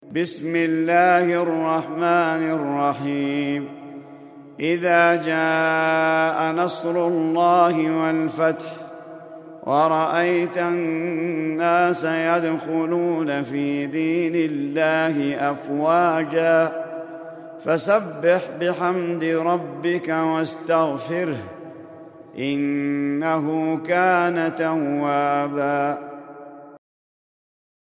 بسم الله الرحمن الرحيم. إذا جاء نصر الله والفتح ورأيت الناس يدخلون في دين الله أفواجا فسبح بحمد ربك واستغفره إنه كان توابا.